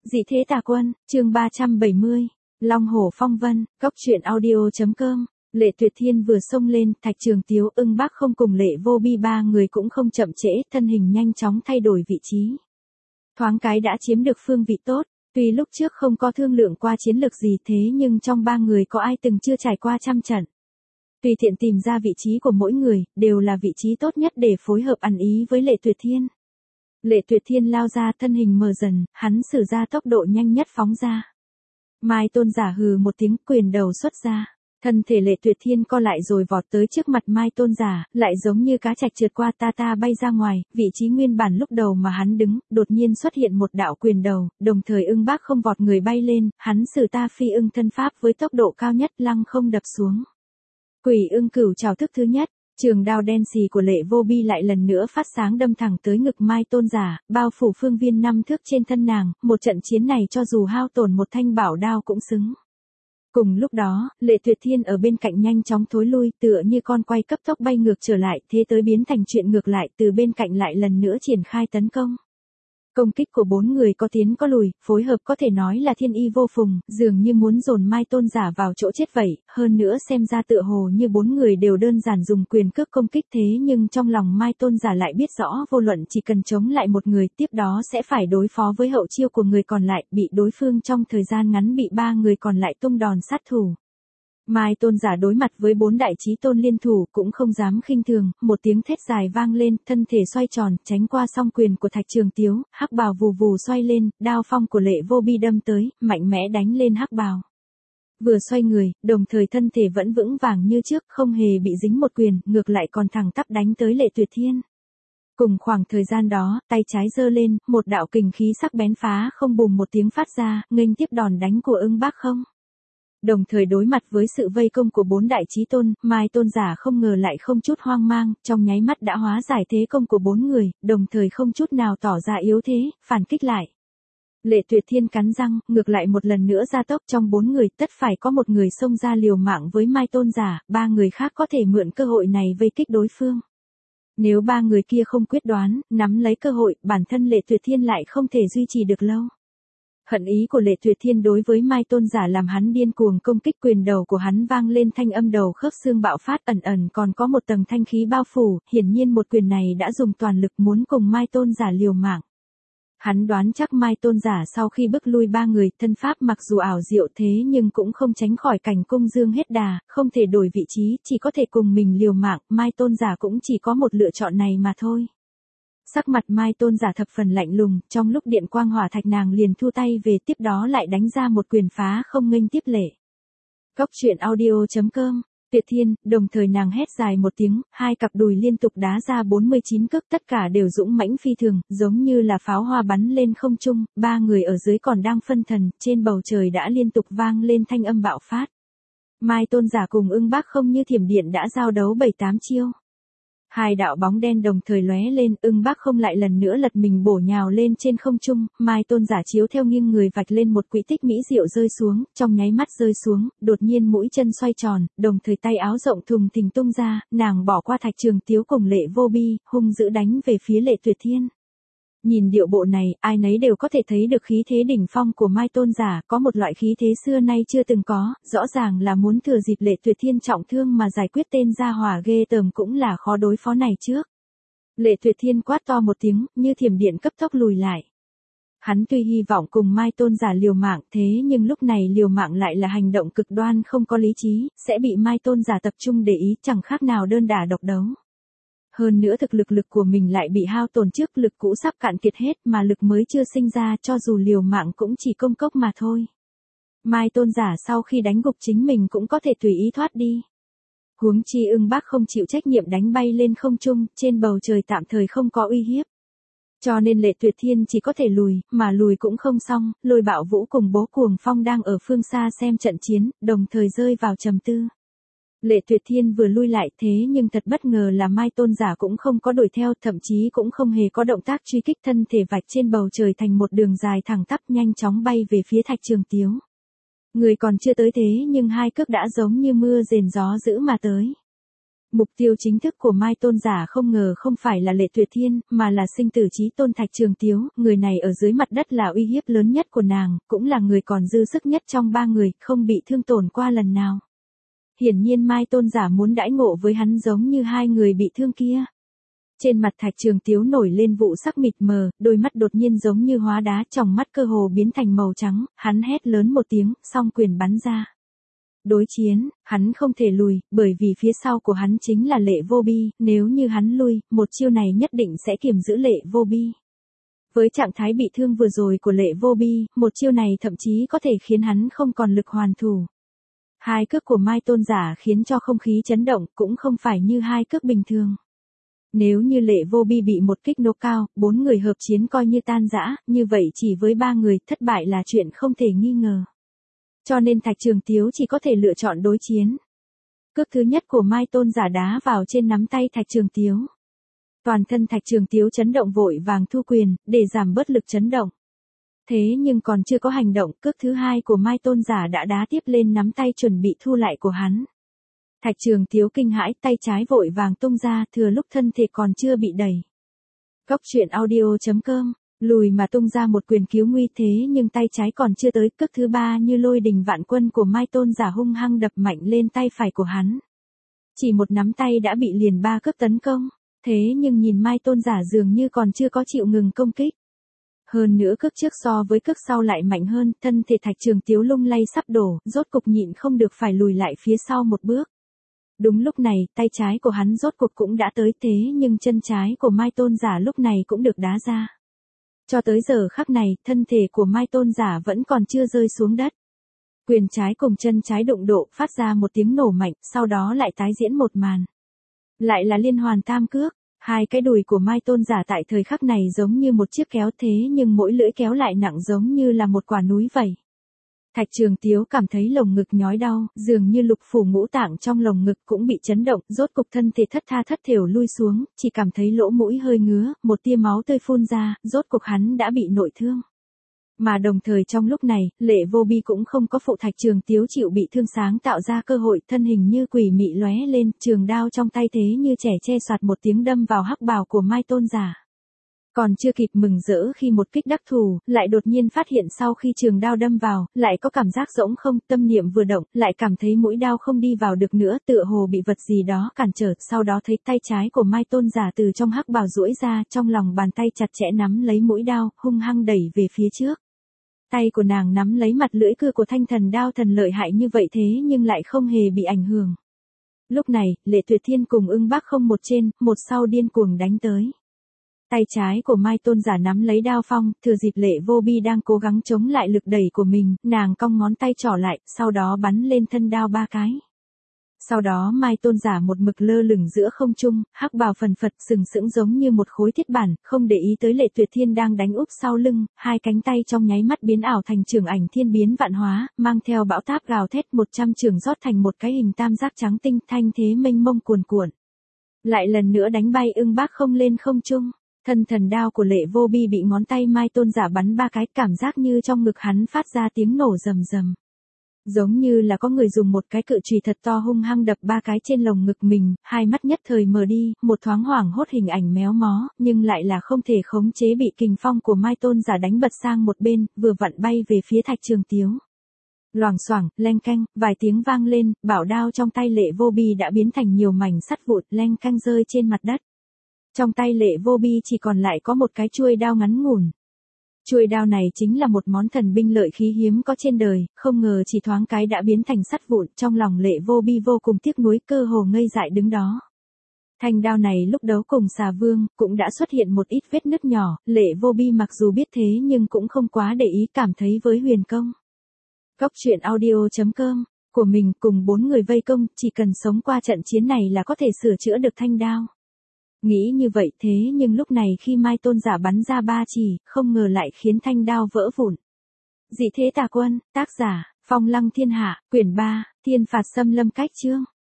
Dị thế tà quân, chương 370, Long hổ phong vân, cốc truyện audio.com. Lệ Tuyệt Thiên vừa xông lên, Thạch Trường Tiếu, Ưng Bác không cùng Lệ Vô Bi ba người cũng không chậm trễ, thân hình nhanh chóng thay đổi vị trí. Thoáng cái đã chiếm được phương vị tốt, tuy lúc trước không có thương lượng qua chiến lược gì thế nhưng trong ba người có ai từng chưa trải qua trăm trận. Tùy tiện tìm ra vị trí của mỗi người, đều là vị trí tốt nhất để phối hợp ăn ý với Lệ Tuyệt Thiên. Lệ Tuyệt Thiên lao ra, thân hình mờ dần, hắn sử ra tốc độ nhanh nhất phóng ra. Mai Tôn giả hừ một tiếng, quyền đầu xuất ra. Thân thể Lệ Tuyệt Thiên co lại rồi vọt tới trước mặt Mai Tôn giả, lại giống như cá trạch trượt qua ta bay ra ngoài, vị trí nguyên bản lúc đầu mà hắn đứng, đột nhiên xuất hiện một đạo quyền đầu, đồng thời Ưng Bác không vọt người bay lên, hắn sử ta phi ưng thân pháp với tốc độ cao nhất lăng không đập xuống. Quỷ ưng cửu trảo thức thứ nhất. Trường đao đen xì của Lệ Vô Bi lại lần nữa phát sáng đâm thẳng tới ngực Mai Tôn giả, bao phủ phương viên 5 thước trên thân nàng, một trận chiến này cho dù hao tổn một thanh bảo đao cũng xứng. Cùng lúc đó, Lệ Tuyệt Thiên ở bên cạnh nhanh chóng thối lui, tựa như con quay cấp tốc bay ngược trở lại, thế tới biến thành chuyện ngược lại, từ bên cạnh lại lần nữa triển khai tấn công. Công kích của bốn người có tiến có lùi, phối hợp có thể nói là thiên y vô phùng, dường như muốn dồn Mai Tôn giả vào chỗ chết vậy, hơn nữa xem ra tựa hồ như bốn người đều đơn giản dùng quyền cước công kích thế nhưng trong lòng Mai Tôn giả lại biết rõ vô luận chỉ cần chống lại một người tiếp đó sẽ phải đối phó với hậu chiêu của người còn lại, bị đối phương trong thời gian ngắn bị ba người còn lại tung đòn sát thủ. Mai Tôn giả đối mặt với bốn đại chí tôn liên thủ cũng không dám khinh thường, một tiếng thét dài vang lên, thân thể xoay tròn, tránh qua song quyền của Thạch Trường Tiếu, hắc bào vù vù xoay lên, đao phong của Lệ Vô Bi đâm tới, mạnh mẽ đánh lên hắc bào. Vừa xoay người, đồng thời thân thể vẫn vững vàng như trước, không hề bị dính một quyền, ngược lại còn thẳng tắp đánh tới Lệ Tuyệt Thiên. Cùng khoảng thời gian đó, tay trái giơ lên, một đạo kình khí sắc bén phá không bùm một tiếng phát ra, nghênh tiếp đòn đánh của Ưng Bác không. Đồng thời đối mặt với sự vây công của bốn đại chí tôn, Mai Tôn giả không ngờ lại không chút hoang mang, trong nháy mắt đã hóa giải thế công của bốn người, đồng thời không chút nào tỏ ra yếu thế, phản kích lại. Lệ Tuyệt Thiên cắn răng, ngược lại một lần nữa ra tốc, trong bốn người tất phải có một người xông ra liều mạng với Mai Tôn giả, ba người khác có thể mượn cơ hội này vây kích đối phương. Nếu ba người kia không quyết đoán, nắm lấy cơ hội, bản thân Lệ Tuyệt Thiên lại không thể duy trì được lâu. Hận ý của Lệ Tuyệt Thiên đối với Mai Tôn giả làm hắn điên cuồng công kích, quyền đầu của hắn vang lên thanh âm đầu khớp xương bạo phát, ẩn ẩn còn có một tầng thanh khí bao phủ, hiển nhiên một quyền này đã dùng toàn lực muốn cùng Mai Tôn giả liều mạng. Hắn đoán chắc Mai Tôn giả sau khi bức lui ba người, thân pháp mặc dù ảo diệu thế nhưng cũng không tránh khỏi cảnh cung dương hết đà, không thể đổi vị trí, chỉ có thể cùng mình liều mạng, Mai Tôn giả cũng chỉ có một lựa chọn này mà thôi. Sắc mặt Mai Tôn giả thập phần lạnh lùng, trong lúc điện quang hỏa thạch nàng liền thu tay về, tiếp đó lại đánh ra một quyền phá không nghênh tiếp Lệ. Cốc truyện audio.com. Tuyệt Thiên, đồng thời nàng hét dài một tiếng, hai cặp đùi liên tục đá ra 49 cước, tất cả đều dũng mãnh phi thường, giống như là pháo hoa bắn lên không trung, ba người ở dưới còn đang phân thần, trên bầu trời đã liên tục vang lên thanh âm bạo phát. Mai Tôn giả cùng Ưng Bác không như thiểm điện đã giao đấu 7-8 chiêu. Hai đạo bóng đen đồng thời lóe lên, Ưng Bác không lại lần nữa lật mình bổ nhào lên trên không trung, Mai Tôn giả chiếu theo nghiêng người vạch lên một quỹ tích mỹ diệu rơi xuống, trong nháy mắt rơi xuống, đột nhiên mũi chân xoay tròn, đồng thời tay áo rộng thùng thình tung ra, nàng bỏ qua Thạch Trường Tiếu cùng Lệ Vô Bi, hung dữ đánh về phía Lệ Tuyệt Thiên. Nhìn điệu bộ này, ai nấy đều có thể thấy được khí thế đỉnh phong của Mai Tôn giả, có một loại khí thế xưa nay chưa từng có, rõ ràng là muốn thừa dịp Lệ Tuyệt Thiên trọng thương mà giải quyết tên gia hỏa ghê tởm cũng là khó đối phó này trước. Lệ Tuyệt Thiên quát to một tiếng, như thiểm điện cấp tốc lùi lại. Hắn tuy hy vọng cùng Mai Tôn giả liều mạng thế nhưng lúc này liều mạng lại là hành động cực đoan không có lý trí, sẽ bị Mai Tôn giả tập trung để ý, chẳng khác nào đơn đả độc đấu. Hơn nữa thực lực của mình lại bị hao tổn trước, lực cũ sắp cạn kiệt hết mà lực mới chưa sinh ra, cho dù liều mạng cũng chỉ công cốc mà thôi. Mai Tôn giả sau khi đánh gục chính mình cũng có thể tùy ý thoát đi. Huống chi Ưng Bác không chịu trách nhiệm đánh bay lên không trung, trên bầu trời tạm thời không có uy hiếp. Cho nên Lệ Tuyệt Thiên chỉ có thể lùi, mà lùi cũng không xong, Lôi Bạo Vũ cùng Bố Cuồng Phong đang ở phương xa xem trận chiến, đồng thời rơi vào trầm tư. Lệ Tuyệt Thiên vừa lui lại thế nhưng thật bất ngờ là Mai Tôn giả cũng không có đuổi theo, thậm chí cũng không hề có động tác truy kích, thân thể vạch trên bầu trời thành một đường dài thẳng tắp nhanh chóng bay về phía Thạch Trường Tiếu. Người còn chưa tới thế nhưng hai cước đã giống như mưa rền gió dữ mà tới. Mục tiêu chính thức của Mai Tôn giả không ngờ không phải là Lệ Tuyệt Thiên, mà là sinh tử chí tôn Thạch Trường Tiếu, người này ở dưới mặt đất là uy hiếp lớn nhất của nàng, cũng là người còn dư sức nhất trong ba người, không bị thương tổn qua lần nào. Hiển nhiên Mai Tôn giả muốn đãi ngộ với hắn giống như hai người bị thương kia. Trên mặt Thạch Trường Tiếu nổi lên vụ sắc mịt mờ, đôi mắt đột nhiên giống như hóa đá, tròng mắt cơ hồ biến thành màu trắng, hắn hét lớn một tiếng, song quyền bắn ra. Đối chiến, hắn không thể lùi, bởi vì phía sau của hắn chính là Lệ Vô Bi, nếu như hắn lui, một chiêu này nhất định sẽ kiềm giữ Lệ Vô Bi. Với trạng thái bị thương vừa rồi của Lệ Vô Bi, một chiêu này thậm chí có thể khiến hắn không còn lực hoàn thủ. Hai cước của Mai Tôn giả khiến cho không khí chấn động, cũng không phải như hai cước bình thường. Nếu như Lệ Vô Bi bị một kích nô cao, 4 người hợp chiến coi như tan rã, như vậy chỉ với 3 người, thất bại là chuyện không thể nghi ngờ. Cho nên Thạch Trường Tiếu chỉ có thể lựa chọn đối chiến. Cước thứ nhất của Mai Tôn giả đá vào trên nắm tay Thạch Trường Tiếu. Toàn thân Thạch Trường Tiếu chấn động vội vàng thu quyền, để giảm bớt lực chấn động. Thế nhưng còn chưa có hành động, cước thứ hai của Mai Tôn giả đã đá tiếp lên nắm tay chuẩn bị thu lại của hắn. Thạch Trường Tiếu kinh hãi, tay trái vội vàng tung ra, thừa lúc thân thể còn chưa bị đẩy. Cốc truyện audio.com, lùi mà tung ra một quyền cứu nguy, thế nhưng tay trái còn chưa tới, cước thứ ba như lôi đình vạn quân của Mai Tôn giả hung hăng đập mạnh lên tay phải của hắn. Chỉ một nắm tay đã bị liền 3 cước tấn công, thế nhưng nhìn Mai Tôn giả dường như còn chưa có chịu ngừng công kích. Hơn nữa cước trước so với cước sau lại mạnh hơn, thân thể Thạch Trường Tiếu lung lay sắp đổ, rốt cục nhịn không được phải lùi lại phía sau một bước. Đúng lúc này, tay trái của hắn rốt cuộc cũng đã tới, thế nhưng chân trái của Mai Tôn giả lúc này cũng được đá ra. Cho tới giờ khắc này, thân thể của Mai Tôn giả vẫn còn chưa rơi xuống đất. Quyền trái cùng chân trái đụng độ, phát ra một tiếng nổ mạnh, sau đó lại tái diễn một màn. Lại là liên hoàn tam cước, hai cái đùi của Mai Tôn giả tại thời khắc này giống như một chiếc kéo, thế nhưng mỗi lưỡi kéo lại nặng giống như là một quả núi vậy. Thạch Trường Tiếu cảm thấy lồng ngực nhói đau, dường như lục phủ ngũ tạng trong lồng ngực cũng bị chấn động, rốt cục thân thể thất tha thất thểu lui xuống, chỉ cảm thấy lỗ mũi hơi ngứa, một tia máu tươi phun ra, rốt cục hắn đã bị nội thương. Mà đồng thời trong lúc này, Lệ Vô Bi cũng không có phụ Thạch Trường Tiếu chịu bị thương sáng tạo ra cơ hội, thân hình như quỷ mị lóe lên, trường đao trong tay thế như trẻ che soạt một tiếng đâm vào hắc bào của Mai Tôn giả. Còn chưa kịp mừng rỡ khi một kích đắc thủ, lại đột nhiên phát hiện sau khi trường đao đâm vào, lại có cảm giác rỗng không, tâm niệm vừa động, lại cảm thấy mũi đao không đi vào được nữa, tựa hồ bị vật gì đó cản trở, sau đó thấy tay trái của Mai Tôn giả từ trong hắc bào duỗi ra, trong lòng bàn tay chặt chẽ nắm lấy mũi đao, hung hăng đẩy về phía trước. Tay của nàng nắm lấy mặt lưỡi cưa của thanh thần đao thần lợi hại như vậy thế nhưng lại không hề bị ảnh hưởng. Lúc này, Lệ Tuyệt Thiên cùng Ưng Bác không một trên, một sau điên cuồng đánh tới. Tay trái của Mai Tôn giả nắm lấy đao phong, thừa dịp Lệ Vô Bi đang cố gắng chống lại lực đẩy của mình, nàng cong ngón tay trỏ lại, sau đó bắn lên thân đao 3 cái. Sau đó Mai Tôn giả một mực lơ lửng giữa không trung, hắc bào phần phật sừng sững giống như một khối thiết bản, không để ý tới Lệ Tuyệt Thiên đang đánh úp sau lưng, hai cánh tay trong nháy mắt biến ảo thành trường ảnh thiên biến vạn hóa, mang theo bão táp gào thét 100 trường rót thành một cái hình tam giác trắng tinh, thanh thế mênh mông cuồn cuộn. Lại lần nữa đánh bay Ưng Bác không lên không trung. Thân thần đao của Lệ Vô Bi bị ngón tay Mai Tôn giả bắn 3 cái, cảm giác như trong ngực hắn phát ra tiếng nổ rầm rầm. Giống như là có người dùng một cái cự chùy thật to hung hăng đập 3 cái trên lồng ngực mình, hai mắt nhất thời mờ đi, một thoáng hoảng hốt hình ảnh méo mó, nhưng lại là không thể khống chế bị kình phong của Mai Tôn giả đánh bật sang một bên, vừa vặn bay về phía Thạch Trường Tiếu. Loảng xoảng, leng canh, vài tiếng vang lên, bảo đao trong tay Lệ Vô Bi đã biến thành nhiều mảnh sắt vụn, leng canh rơi trên mặt đất. Trong tay Lệ Vô Bi chỉ còn lại có một cái chuôi đao ngắn ngủn. Chuôi đao này chính là một món thần binh lợi khí hiếm có trên đời, không ngờ chỉ thoáng cái đã biến thành sắt vụn, trong lòng Lệ Vô Bi vô cùng tiếc nuối, cơ hồ ngây dại đứng đó. Thanh đao này lúc đấu cùng Xà Vương, cũng đã xuất hiện một ít vết nứt nhỏ, Lệ Vô Bi mặc dù biết thế nhưng cũng không quá để ý, cảm thấy với huyền công. Cốc truyện audio.com, của mình cùng 4 người vây công, chỉ cần sống qua trận chiến này là có thể sửa chữa được thanh đao. Nghĩ như vậy thế nhưng lúc này khi Mai Tôn giả bắn ra 3 chỉ, không ngờ lại khiến thanh đao vỡ vụn. Dị thế tà quân, tác giả, Phong Lăng Thiên Hạ, quyển 3, Thiên phạt xâm lâm cách chương.